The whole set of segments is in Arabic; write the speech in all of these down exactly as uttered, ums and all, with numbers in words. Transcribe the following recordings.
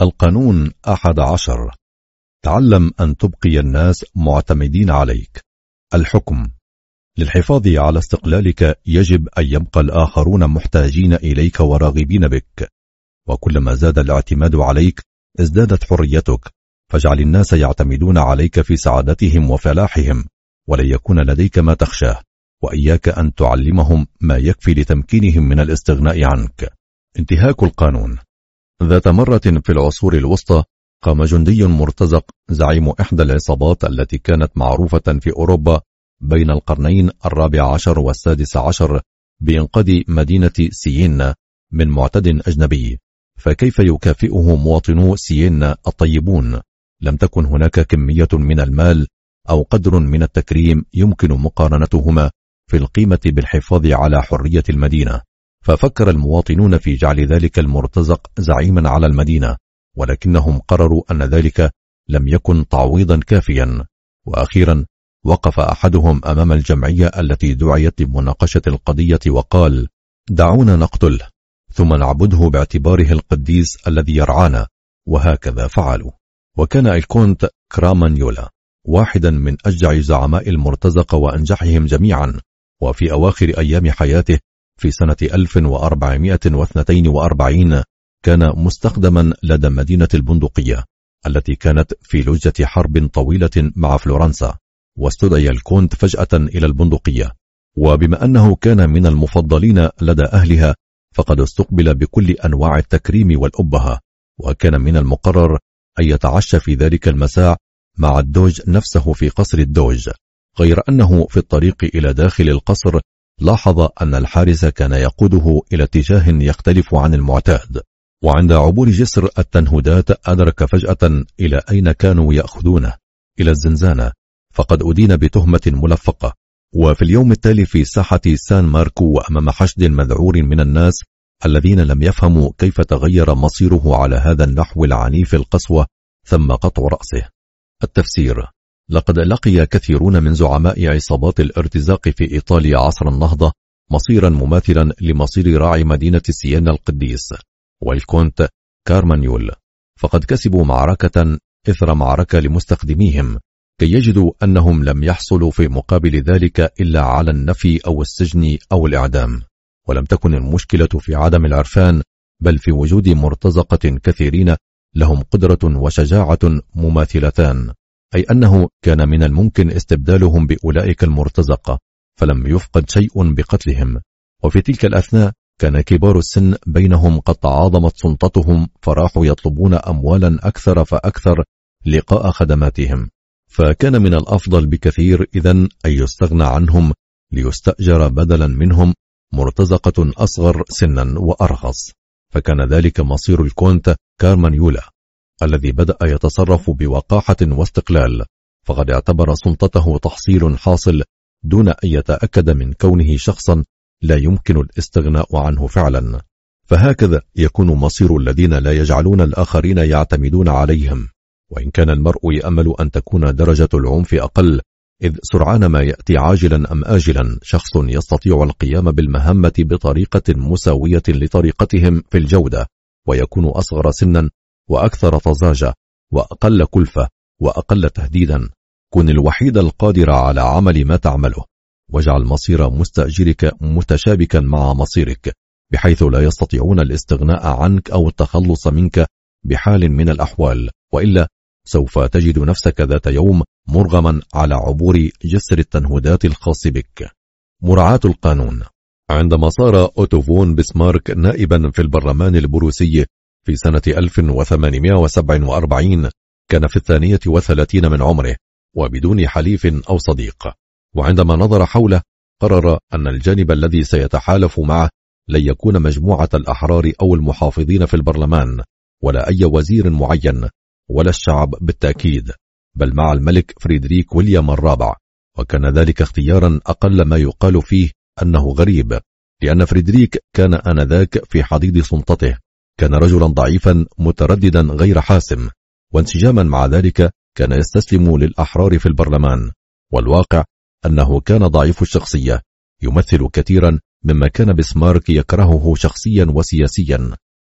القانون أحد عشر. تعلم أن تبقي الناس معتمدين عليك. الحكم: للحفاظ على استقلالك يجب أن يبقى الآخرون محتاجين إليك وراغبين بك، وكلما زاد الاعتماد عليك ازدادت حريتك، فاجعل الناس يعتمدون عليك في سعادتهم وفلاحهم، ولن يكون لديك ما تخشاه، وإياك أن تعلمهم ما يكفي لتمكينهم من الاستغناء عنك. انتهاك القانون. ذات مرة في العصور الوسطى قام جندي مرتزق زعيم إحدى العصابات التي كانت معروفة في أوروبا بين القرنين الرابع عشر والسادس عشر بإنقاذ مدينة سيينا من معتد أجنبي، فكيف يكافئه مواطنو سيينا الطيبون؟ لم تكن هناك كمية من المال أو قدر من التكريم يمكن مقارنتهما في القيمة بالحفاظ على حرية المدينة، ففكر المواطنون في جعل ذلك المرتزق زعيما على المدينة، ولكنهم قرروا أن ذلك لم يكن تعويضا كافيا. وأخيرا وقف أحدهم أمام الجمعية التي دعيت لمناقشة القضية وقال: دعونا نقتله ثم نعبده باعتباره القديس الذي يرعانا. وهكذا فعلوا. وكان الكونت كرامانيولا واحدا من أشجع زعماء المرتزقة وأنجحهم جميعا، وفي أواخر أيام حياته في سنة ألف وأربعمائة واثنين وأربعين كان مستخدما لدى مدينة البندقية التي كانت في لجة حرب طويلة مع فلورنسا، واستدعي الكونت فجأة إلى البندقية، وبما أنه كان من المفضلين لدى أهلها فقد استقبل بكل أنواع التكريم والأبهة، وكان من المقرر أن يتعشى في ذلك المساء مع الدوج نفسه في قصر الدوج، غير أنه في الطريق إلى داخل القصر لاحظ أن الحارس كان يقوده إلى اتجاه يختلف عن المعتاد، وعند عبور جسر التنهدات أدرك فجأة إلى أين كانوا يأخذونه، إلى الزنزانة، فقد أدين بتهمة ملفقة. وفي اليوم التالي في ساحة سان ماركو وأمام حشد مذعور من الناس الذين لم يفهموا كيف تغير مصيره على هذا النحو العنيف القسوة ثم قطع رأسه. التفسير: لقد لقي كثيرون من زعماء عصابات الارتزاق في إيطاليا عصر النهضة مصيرا مماثلا لمصير راعي مدينة سيينا القديس والكونت كارمانيول، فقد كسبوا معركة إثر معركة لمستخدميهم كي يجدوا أنهم لم يحصلوا في مقابل ذلك إلا على النفي أو السجن أو الإعدام. ولم تكن المشكلة في عدم العرفان، بل في وجود مرتزقة كثيرين لهم قدرة وشجاعة مماثلتان، أي أنه كان من الممكن استبدالهم بأولئك المرتزقة، فلم يفقد شيء بقتلهم. وفي تلك الأثناء كان كبار السن بينهم قد تعاظمت سلطتهم، فراحوا يطلبون أموالا أكثر فأكثر لقاء خدماتهم، فكان من الأفضل بكثير إذن أن يستغنى عنهم ليستأجر بدلا منهم مرتزقة أصغر سنا وأرخص. فكان ذلك مصير الكونت كارمانيولا الذي بدأ يتصرف بوقاحة واستقلال، فقد اعتبر سلطته تحصيل حاصل دون أن يتأكد من كونه شخصا لا يمكن الاستغناء عنه فعلا. فهكذا يكون مصير الذين لا يجعلون الآخرين يعتمدون عليهم. وإن كان المرء يأمل أن تكون درجة العنف أقل، إذ سرعان ما يأتي عاجلا أم آجلا شخص يستطيع القيام بالمهمة بطريقة مساوية لطريقتهم في الجودة، ويكون أصغر سنا وأكثر طزاجة وأقل كلفة وأقل تهديدا. كن الوحيد القادر على عمل ما تعمله، واجعل مصير مستأجرك متشابكا مع مصيرك، بحيث لا يستطيعون الاستغناء عنك أو التخلص منك بحال من الأحوال، وإلا سوف تجد نفسك ذات يوم مرغما على عبور جسر التنهدات الخاص بك. مراعاة القانون. عندما صار أوتو فون بسمارك نائبا في البرلمان البروسي في سنة ألف وثمانمائة وسبعة وأربعين كان في الثانية وثلاثين من عمره وبدون حليف أو صديق، وعندما نظر حوله قرر أن الجانب الذي سيتحالف معه لن يكون مجموعة الأحرار أو المحافظين في البرلمان ولا أي وزير معين ولا الشعب بالتأكيد، بل مع الملك فريدريك ويليام الرابع. وكان ذلك اختيارا أقل ما يقال فيه أنه غريب، لأن فريدريك كان آنذاك في حضيض سلطته، كان رجلا ضعيفا مترددا غير حاسم، وانسجاما مع ذلك كان يستسلم للأحرار في البرلمان. والواقع أنه كان ضعيف الشخصية، يمثل كثيرا مما كان بسمارك يكرهه شخصيا وسياسيا،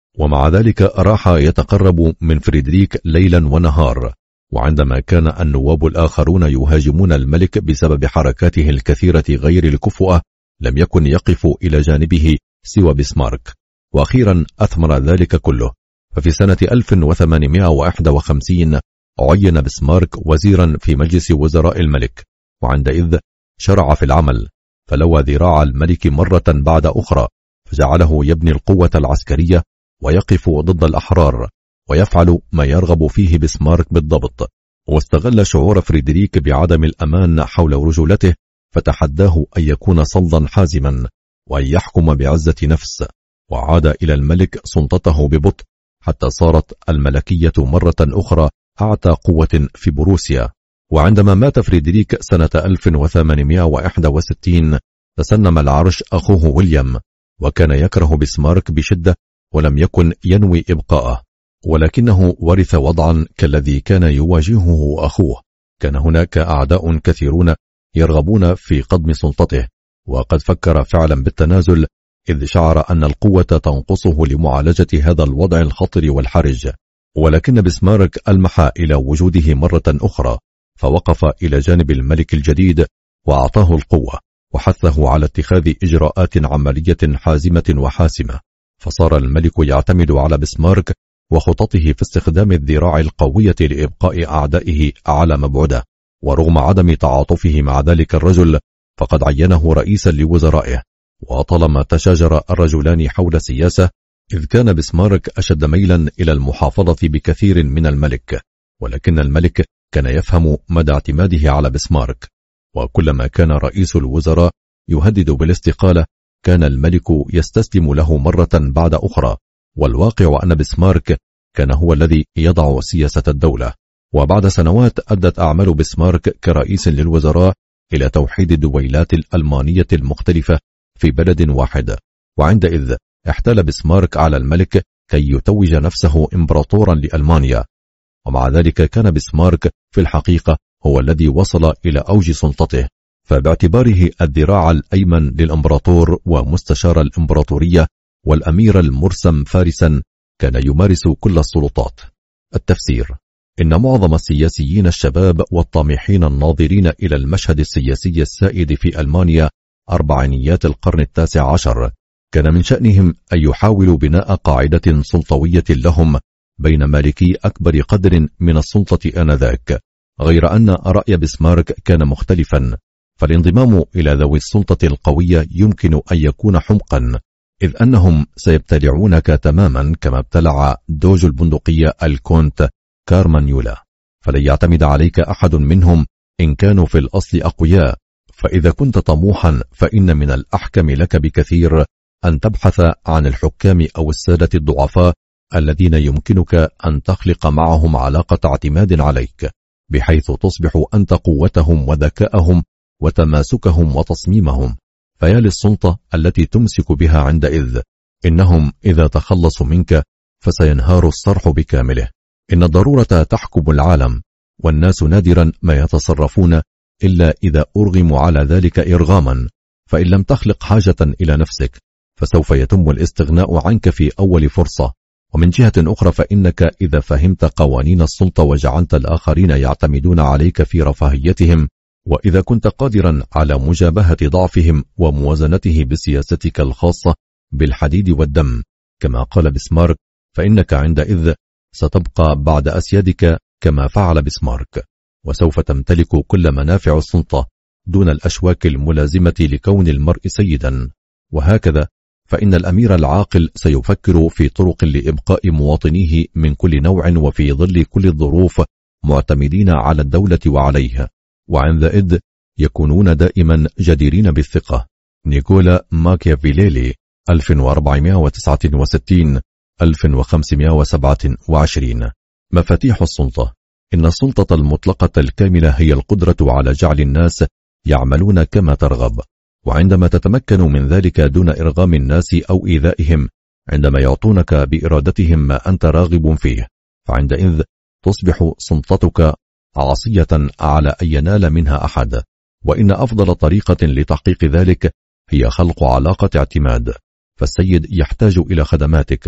ومع ذلك راح يتقرب من فريدريك ليلا ونهار. وعندما كان النواب الآخرون يهاجمون الملك بسبب حركاته الكثيرة غير الكفؤة، لم يكن يقف إلى جانبه سوى بسمارك. وأخيرا أثمر ذلك كله، ففي سنة ألف وثمانمائة وواحد وخمسين عين بسمارك وزيرا في مجلس وزراء الملك، وعندئذ شرع في العمل، فلوى ذراع الملك مرة بعد أخرى، فجعله يبني القوة العسكرية ويقف ضد الأحرار ويفعل ما يرغب فيه بسمارك بالضبط. واستغل شعور فريدريك بعدم الأمان حول رجولته، فتحداه أن يكون صلدا حازما وأن يحكم بعزة نفس، وعاد إلى الملك سلطته ببطء حتى صارت الملكية مرة أخرى أعتى قوة في بروسيا. وعندما مات فريدريك سنة ألف وثمانمائة وواحد وستين تسنم العرش أخوه ويليام، وكان يكره بسمارك بشدة ولم يكن ينوي إبقاءه، ولكنه ورث وضعا كالذي كان يواجهه أخوه. كان هناك أعداء كثيرون يرغبون في قضم سلطته، وقد فكر فعلا بالتنازل إذ شعر أن القوة تنقصه لمعالجة هذا الوضع الخطر والحرج. ولكن بسمارك ألمح إلى وجوده مرة أخرى، فوقف إلى جانب الملك الجديد وأعطاه القوة، وحثه على اتخاذ إجراءات عملية حازمة وحاسمة. فصار الملك يعتمد على بسمارك وخططه في استخدام الذراع القوية لإبقاء أعدائه على مبعده. ورغم عدم تعاطفه مع ذلك الرجل، فقد عينه رئيسا لوزرائه. وطالما تشاجر الرجلان حول السياسة، إذ كان بسمارك أشد ميلا إلى المحافظة بكثير من الملك، ولكن الملك كان يفهم مدى اعتماده على بسمارك. وكلما كان رئيس الوزراء يهدد بالاستقالة، كان الملك يستسلم له مرة بعد أخرى. والواقع أن بسمارك كان هو الذي يضع سياسة الدولة. وبعد سنوات أدت أعمال بسمارك كرئيس للوزراء إلى توحيد الدويلات الألمانية المختلفة في بلد واحد. وعندئذ احتال بسمارك على الملك كي يتوج نفسه إمبراطورا لألمانيا. ومع ذلك كان بسمارك في الحقيقة هو الذي وصل إلى أوج سلطته، فباعتباره الذراع الأيمن للإمبراطور ومستشار الإمبراطورية والأمير المرسم فارسا، كان يمارس كل السلطات. التفسير: إن معظم السياسيين الشباب والطامحين الناظرين إلى المشهد السياسي السائد في ألمانيا أربعينيات القرن التاسع عشر كان من شأنهم أن يحاولوا بناء قاعدة سلطوية لهم بين مالكي أكبر قدر من السلطة آنذاك، غير أن رأي بسمارك كان مختلفا، فالانضمام إلى ذوي السلطة القوية يمكن أن يكون حمقا، إذ أنهم سيبتلعونك تماما كما ابتلع دوج البندقية الكونت كارمانيولا، فلن يعتمد عليك أحد منهم إن كانوا في الأصل أقوياء. فإذا كنت طموحا فإن من الأحكم لك بكثير أن تبحث عن الحكام أو السادة الضعفاء الذين يمكنك أن تخلق معهم علاقة اعتماد عليك، بحيث تصبح أنت قوتهم وذكاءهم وتماسكهم وتصميمهم. فيا للسلطة التي تمسك بها عندئذ، إنهم إذا تخلصوا منك فسينهار الصرح بكامله. إن الضرورة تحكم العالم، والناس نادرا ما يتصرفون إلا إذا أرغموا على ذلك إرغاما، فإن لم تخلق حاجة إلى نفسك فسوف يتم الاستغناء عنك في أول فرصة. ومن جهة أخرى، فإنك إذا فهمت قوانين السلطة وجعلت الآخرين يعتمدون عليك في رفاهيتهم، وإذا كنت قادرا على مجابهة ضعفهم وموازنته بسياستك الخاصة بالحديد والدم كما قال بسمارك، فإنك عندئذ ستبقى بعد أسيادك كما فعل بسمارك، وسوف تمتلك كل منافع السلطة دون الأشواك الملازمة لكون المرء سيدا. وهكذا فإن الأمير العاقل سيفكر في طرق لإبقاء مواطنيه من كل نوع وفي ظل كل الظروف معتمدين على الدولة وعليها، وعندئذ يكونون دائما جديرين بالثقة. نيكولا ماكيافيليلي ألف وأربعمائة وتسعة وستين ألف وخمسمائة وسبعة وعشرين. مفاتيح السلطة. إن السلطة المطلقة الكاملة هي القدرة على جعل الناس يعملون كما ترغب، وعندما تتمكن من ذلك دون إرغام الناس أو إيذائهم، عندما يعطونك بإرادتهم ما أنت راغب فيه، فعندئذ تصبح سلطتك عصية على أن ينال منها أحد. وإن أفضل طريقة لتحقيق ذلك هي خلق علاقة اعتماد، فالسيد يحتاج إلى خدماتك،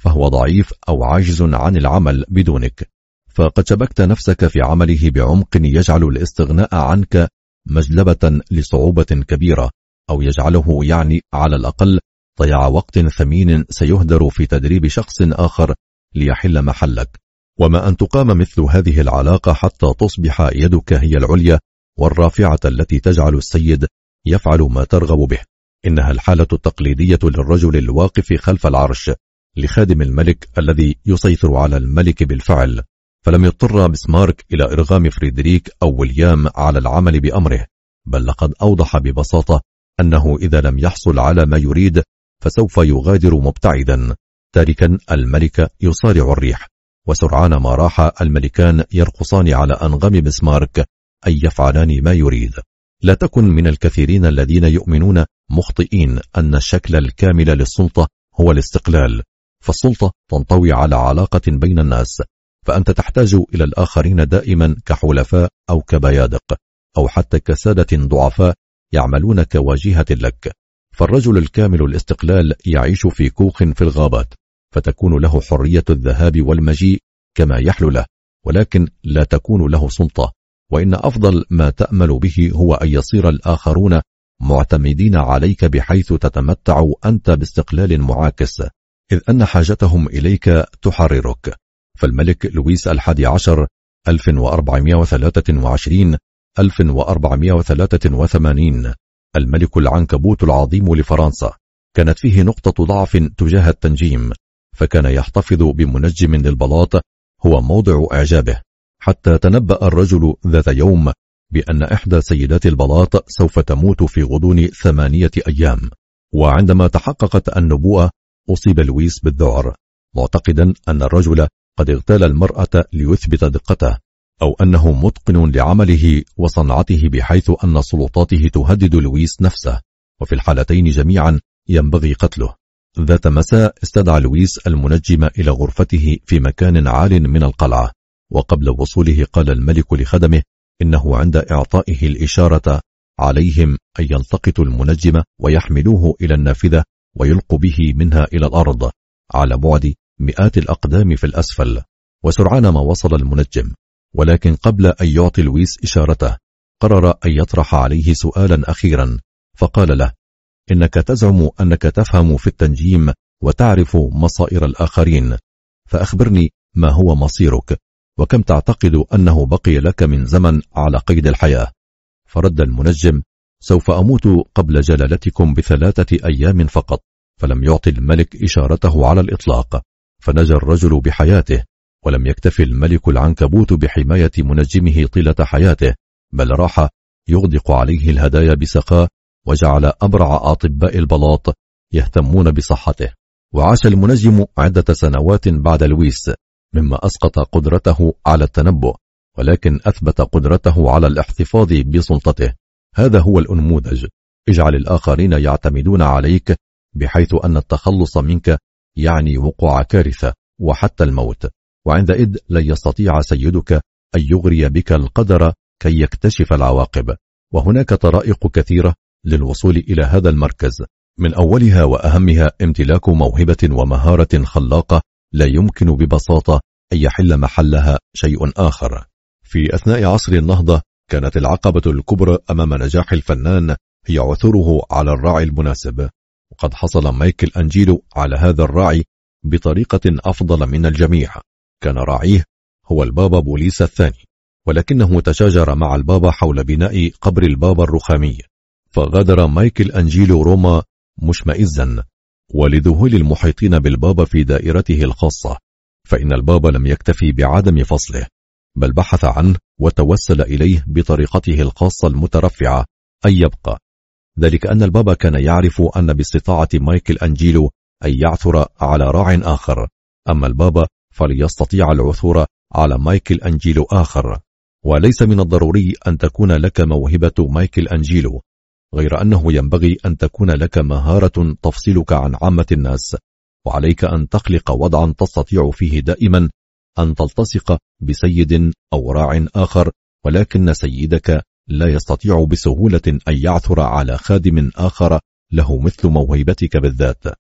فهو ضعيف أو عاجز عن العمل بدونك، فقد شبكت نفسك في عمله بعمق يجعل الاستغناء عنك مجلبة لصعوبة كبيرة، أو يجعله يعني على الأقل ضياع وقت ثمين سيهدر في تدريب شخص آخر ليحل محلك. وما أن تقام مثل هذه العلاقة حتى تصبح يدك هي العليا والرافعة التي تجعل السيد يفعل ما ترغب به. إنها الحالة التقليدية للرجل الواقف خلف العرش، لخادم الملك الذي يسيطر على الملك بالفعل. فلم يضطر بسمارك إلى إرغام فريدريك أو ويليام على العمل بأمره، بل لقد أوضح ببساطة أنه إذا لم يحصل على ما يريد فسوف يغادر مبتعدا، تاركا الملك يصارع الريح. وسرعان ما راح الملكان يرقصان على أنغام بسمارك أن يفعلان ما يريد. لا تكن من الكثيرين الذين يؤمنون مخطئين أن الشكل الكامل للسلطة هو الاستقلال، فالسلطة تنطوي على علاقة بين الناس، فأنت تحتاج إلى الآخرين دائما كحلفاء أو كبيادق أو حتى كسادة ضعفاء يعملون كواجهة لك. فالرجل الكامل الاستقلال يعيش في كوخ في الغابات، فتكون له حرية الذهاب والمجيء كما يحلو له، ولكن لا تكون له سلطة. وإن أفضل ما تأمل به هو أن يصير الآخرون معتمدين عليك بحيث تتمتع أنت باستقلال معاكس، إذ أن حاجتهم إليك تحررك. فالملك لويس الحادي عشر ألف وأربعمائة وثلاثة وعشرين ألف وأربعمائة وثلاثة وثمانين، الملك العنكبوت العظيم لفرنسا، كانت فيه نقطة ضعف تجاه التنجيم، فكان يحتفظ بمنجم للبلاط هو موضع إعجابه، حتى تنبأ الرجل ذات يوم بأن إحدى سيدات البلاط سوف تموت في غضون ثمانية أيام. وعندما تحققت النبوءة أصيب لويس بالذعر، معتقدا أن الرجل قد اغتال المرأة ليثبت دقته، أو أنه متقن لعمله وصنعته بحيث أن سلطاته تهدد لويس نفسه، وفي الحالتين جميعا ينبغي قتله. ذات مساء استدعى لويس المنجم إلى غرفته في مكان عال من القلعة، وقبل وصوله قال الملك لخدمه إنه عند إعطائه الإشارة عليهم أن يلتقطوا المنجم ويحملوه إلى النافذة ويلقوا به منها إلى الأرض على بعد مئات الأقدام في الأسفل. وسرعان ما وصل المنجم، ولكن قبل أن يعطي لويس إشارته قرر أن يطرح عليه سؤالا أخيرا، فقال له: إنك تزعم أنك تفهم في التنجيم وتعرف مصائر الآخرين، فأخبرني ما هو مصيرك، وكم تعتقد أنه بقي لك من زمن على قيد الحياة؟ فرد المنجم: سوف أموت قبل جلالتكم بثلاثة أيام فقط. فلم يعطي الملك إشارته على الإطلاق، فنجى الرجل بحياته. ولم يكتفي الملك العنكبوت بحماية منجمه طيلة حياته، بل راح يغدق عليه الهدايا بسخاء، وجعل أبرع أطباء البلاط يهتمون بصحته. وعاش المنجم عدة سنوات بعد لويس، مما أسقط قدرته على التنبؤ، ولكن أثبت قدرته على الاحتفاظ بسلطته. هذا هو الأنموذج. اجعل الآخرين يعتمدون عليك، بحيث أن التخلص منك يعني وقوع كارثة وحتى الموت، وعندئذ لن يستطيع سيدك أن يغري بك القدر كي يكتشف العواقب. وهناك طرائق كثيرة للوصول إلى هذا المركز، من أولها وأهمها امتلاك موهبة ومهارة خلاقة لا يمكن ببساطة أن يحل محلها شيء آخر. في أثناء عصر النهضة كانت العقبة الكبرى أمام نجاح الفنان هي عثوره على الراعي المناسب، وقد حصل مايكل أنجيلو على هذا الراعي بطريقة أفضل من الجميع. كان راعيه هو البابا بوليس الثاني، ولكنه تشاجر مع البابا حول بناء قبر البابا الرخامي، فغادر مايكل أنجيلو روما مشمئزا ولذهول المحيطين بالبابا في دائرته الخاصة. فإن البابا لم يكتفي بعدم فصله، بل بحث عنه وتوسل إليه بطريقته الخاصة المترفعة أن يبقى. ذلك أن البابا كان يعرف أن باستطاعة مايكل أنجيلو أن يعثر على راع آخر، أما البابا فليستطيع العثور على مايكل أنجيلو آخر. وليس من الضروري أن تكون لك موهبة مايكل أنجيلو، غير أنه ينبغي أن تكون لك مهارة تفصلك عن عامة الناس، وعليك أن تخلق وضعا تستطيع فيه دائما أن تلتصق بسيد أو راع آخر، ولكن سيدك لا يستطيع بسهولة أن يعثر على خادم آخر له مثل موهبتك بالذات.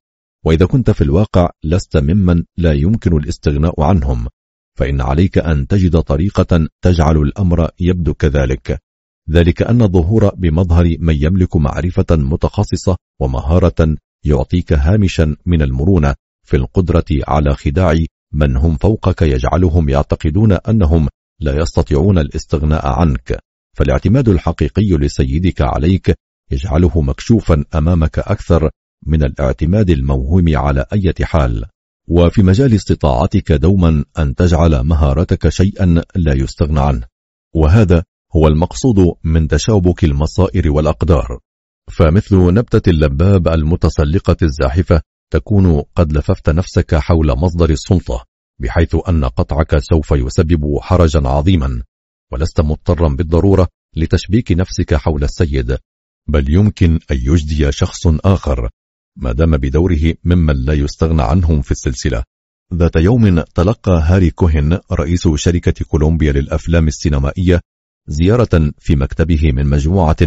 وإذا كنت في الواقع لست ممن لا يمكن الاستغناء عنهم، فإن عليك أن تجد طريقة تجعل الأمر يبدو كذلك، ذلك أن الظهور بمظهر من يملك معرفة متخصصة ومهارة يعطيك هامشا من المرونة في القدرة على خداع من هم فوقك يجعلهم يعتقدون أنهم لا يستطيعون الاستغناء عنك. فالاعتماد الحقيقي لسيدك عليك يجعله مكشوفا أمامك أكثر من الاعتماد الموهوم على أي حال. وفي مجال استطاعتك دوما أن تجعل مهارتك شيئا لا يستغنى عنه، وهذا هو المقصود من تشابك المصائر والأقدار. فمثل نبتة اللباب المتسلقة الزاحفة تكون قد لففت نفسك حول مصدر السلطة، بحيث أن قطعك سوف يسبب حرجا عظيما، ولست مضطرا بالضرورة لتشبيك نفسك حول السيد، بل يمكن أن يجدي شخص آخر ما دام بدوره ممن لا يستغنى عنهم في السلسلة. ذات يوم تلقى هاري كوهن رئيس شركة كولومبيا للأفلام السينمائية زيارة في مكتبه من مجموعة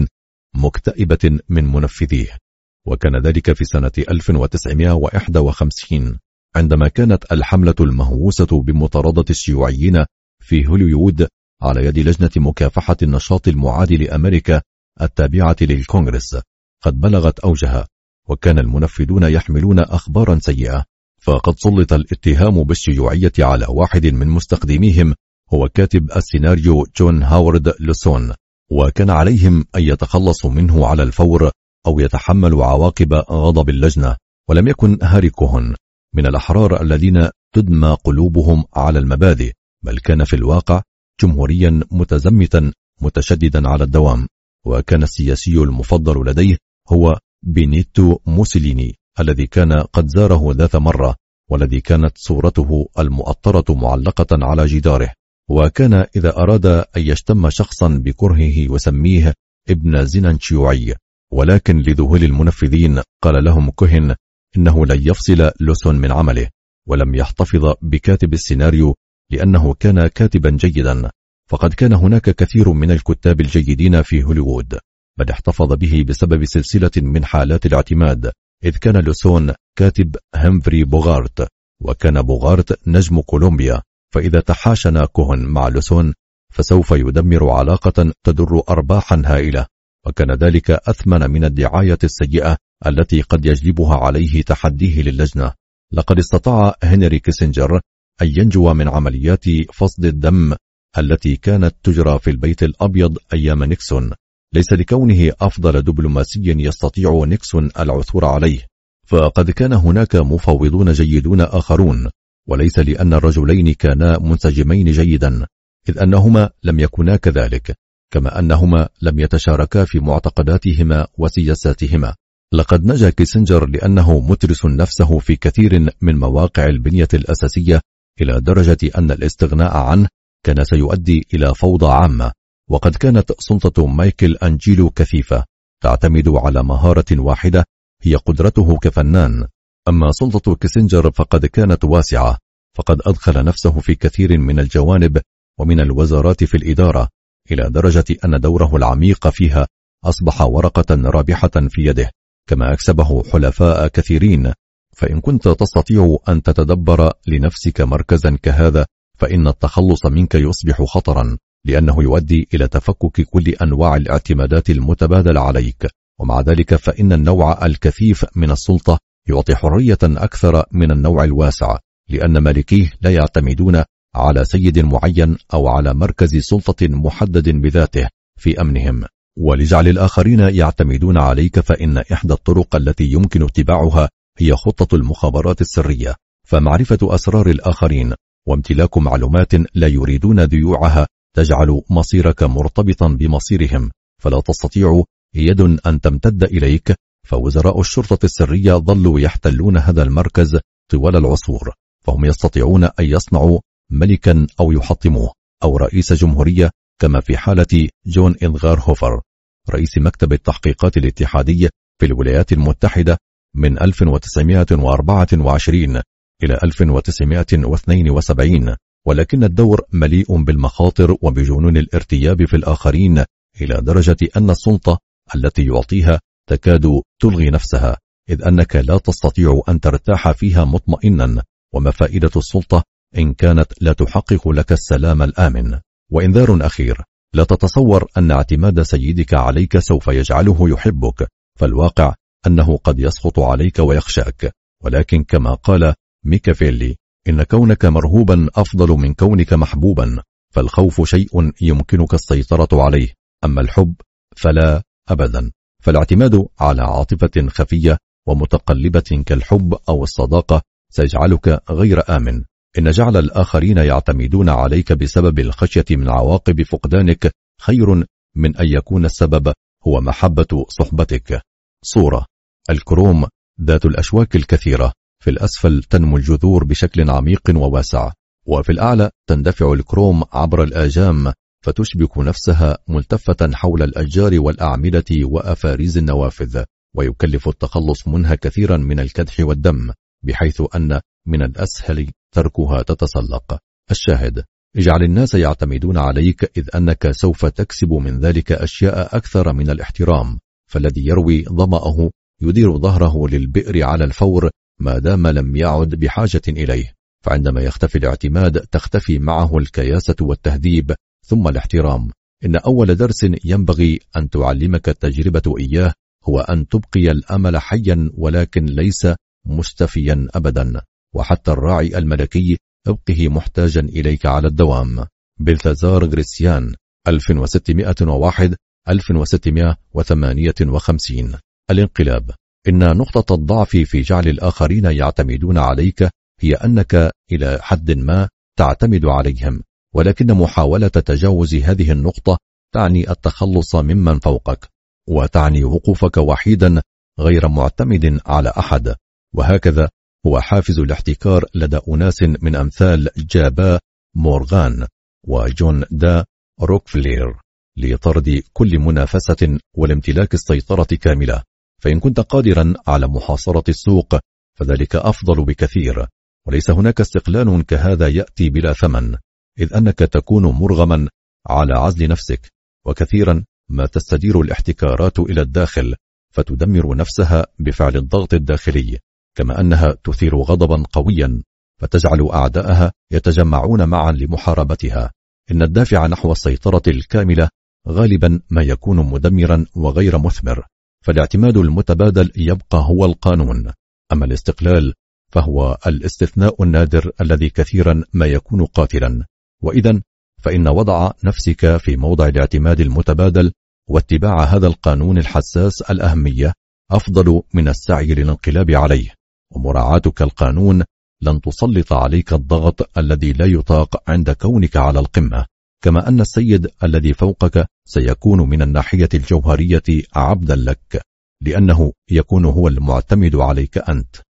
مكتئبة من منفذيه، وكان ذلك في سنة ألف وتسعمائة وواحد وخمسين عندما كانت الحملة المهووسة بمطاردة الشيوعيين في هوليوود على يد لجنة مكافحة النشاط المعادي لأمريكا التابعة للكونغرس قد بلغت أوجها، وكان المنفذون يحملون أخبارا سيئة. فقد سلط الاتهام بالشيوعية على واحد من مستخدميهم هو كاتب السيناريو جون هاورد لوسون، وكان عليهم أن يتخلصوا منه على الفور أو يتحملوا عواقب غضب اللجنة. ولم يكن هاري كوهن من الأحرار الذين تدمى قلوبهم على المبادئ، بل كان في الواقع جمهوريا متزمتا متشددا على الدوام. وكان السياسي المفضل لديه هو بينيتو موسوليني الذي كان قد زاره ذات مرة، والذي كانت صورته المؤطرة معلقة على جداره. وكان إذا أراد أن يشتم شخصا بكرهه وسميه ابن زنا شيوعي، ولكن لذهول المنفذين قال لهم كوهن إنه لن يفصل لوسون من عمله، ولم يحتفظ بكاتب السيناريو لأنه كان كاتبا جيدا، فقد كان هناك كثير من الكتاب الجيدين في هوليوود، بل احتفظ به بسبب سلسلة من حالات الاعتماد، إذ كان لوسون كاتب همفري بوغارت، وكان بوغارت نجم كولومبيا، فإذا تحاشن كوهن مع لوسون فسوف يدمر علاقة تدر أرباحا هائلة، وكان ذلك أثمن من الدعاية السيئة التي قد يجلبها عليه تحديه للجنة. لقد استطاع هنري كيسنجر أن ينجو من عمليات فصد الدم التي كانت تجرى في البيت الأبيض أيام نيكسون، ليس لكونه أفضل دبلوماسي يستطيع نيكسون العثور عليه، فقد كان هناك مفوضون جيدون آخرون، وليس لأن الرجلين كانا منسجمين جيدا، إذ أنهما لم يكونا كذلك، كما أنهما لم يتشاركا في معتقداتهما وسياساتهما. لقد نجا كيسنجر لأنه مترس نفسه في كثير من مواقع البنية الأساسية، إلى درجة أن الاستغناء عنه كان سيؤدي إلى فوضى عامة. وقد كانت سلطة مايكل أنجيلو كثيفة، تعتمد على مهارة واحدة هي قدرته كفنان، أما سلطة كيسنجر فقد كانت واسعة، فقد أدخل نفسه في كثير من الجوانب ومن الوزارات في الإدارة، إلى درجة أن دوره العميق فيها أصبح ورقة رابحة في يده، كما أكسبه حلفاء كثيرين. فإن كنت تستطيع أن تتدبر لنفسك مركزا كهذا، فإن التخلص منك يصبح خطرا، لأنه يؤدي إلى تفكك كل أنواع الاعتمادات المتبادلة عليك. ومع ذلك فإن النوع الكثيف من السلطة يعطي حرية أكثر من النوع الواسع، لأن مالكيه لا يعتمدون على سيد معين أو على مركز سلطة محدد بذاته في أمنهم. ولجعل الآخرين يعتمدون عليك، فإن إحدى الطرق التي يمكن اتباعها هي خطة المخابرات السرية، فمعرفة أسرار الآخرين وامتلاك معلومات لا يريدون ذيوعها تجعل مصيرك مرتبطا بمصيرهم، فلا تستطيع يد أن تمتد إليك. فوزراء الشرطة السرية ظلوا يحتلون هذا المركز طوال العصور، فهم يستطيعون أن يصنعوا ملكا أو يحطموه، أو رئيس جمهورية، كما في حالة جون إدغار هوفر رئيس مكتب التحقيقات الاتحادي في الولايات المتحدة من ألف وتسعمائة وأربعة وعشرين إلى ألف وتسعمائة واثنين وسبعين. ولكن الدور مليء بالمخاطر وبجنون الارتياب في الآخرين، إلى درجة أن السلطة التي يعطيها تكاد تلغي نفسها، إذ أنك لا تستطيع أن ترتاح فيها مطمئنا، وما فائدة السلطة إن كانت لا تحقق لك السلام الآمن؟ وإنذار أخير: لا تتصور أن اعتماد سيدك عليك سوف يجعله يحبك، فالواقع أنه قد يسخط عليك ويخشاك، ولكن كما قال ميكافيلي: إن كونك مرهوبا أفضل من كونك محبوبا، فالخوف شيء يمكنك السيطرة عليه، أما الحب فلا أبدا. فالاعتماد على عاطفة خفية ومتقلبة كالحب أو الصداقة سيجعلك غير آمن. إن جعل الآخرين يعتمدون عليك بسبب الخشية من عواقب فقدانك خير من أن يكون السبب هو محبة صحبتك. صورة: الكروم ذات الأشواك الكثيرة، في الأسفل تنمو الجذور بشكل عميق وواسع، وفي الأعلى تندفع الكروم عبر الآجام فتشبك نفسها ملتفة حول الأشجار والأعمدة وأفاريز النوافذ، ويكلف التخلص منها كثيرا من الكدح والدم، بحيث أن من الأسهل تركها تتسلق. الشاهد: اجعل الناس يعتمدون عليك، إذ أنك سوف تكسب من ذلك أشياء أكثر من الاحترام، فالذي يروي ظمأه يدير ظهره للبئر على الفور ما دام لم يعد بحاجة إليه، فعندما يختفي الاعتماد تختفي معه الكياسة والتهذيب ثم الاحترام. إن أول درس ينبغي أن تعلمك التجربة إياه هو أن تبقي الأمل حيا ولكن ليس مستفيا أبدا، وحتى الراعي الملكي ابقه محتاجا إليك على الدوام. بلثازار غريسيان ألف وستمائة وواحد ألف وستمائة وثمانية وخمسين. الانقلاب: إن نقطة الضعف في جعل الآخرين يعتمدون عليك هي أنك إلى حد ما تعتمد عليهم، ولكن محاولة تجاوز هذه النقطة تعني التخلص ممن فوقك، وتعني وقوفك وحيدا غير معتمد على أحد. وهكذا هو حافز الاحتكار لدى أناس من أمثال جابا مورغان وجون دا روكفلير لطرد كل منافسة والامتلاك السيطرة كاملة. فإن كنت قادرا على محاصرة السوق فذلك أفضل بكثير، وليس هناك استقلال كهذا يأتي بلا ثمن، إذ أنك تكون مرغما على عزل نفسك، وكثيرا ما تستدير الاحتكارات إلى الداخل فتدمر نفسها بفعل الضغط الداخلي، كما أنها تثير غضبا قويا فتجعل أعداءها يتجمعون معا لمحاربتها. إن الدافع نحو السيطرة الكاملة غالبا ما يكون مدمرا وغير مثمر، فالاعتماد المتبادل يبقى هو القانون، أما الاستقلال فهو الاستثناء النادر الذي كثيرا ما يكون قاتلا. وإذا فإن وضع نفسك في موضع الاعتماد المتبادل واتباع هذا القانون الحساس الأهمية أفضل من السعي للانقلاب عليه، ومراعاتك القانون لن تسلط عليك الضغط الذي لا يطاق عند كونك على القمة، كما أن السيد الذي فوقك سيكون من الناحية الجوهرية عبدا لك، لأنه يكون هو المعتمد عليك أنت.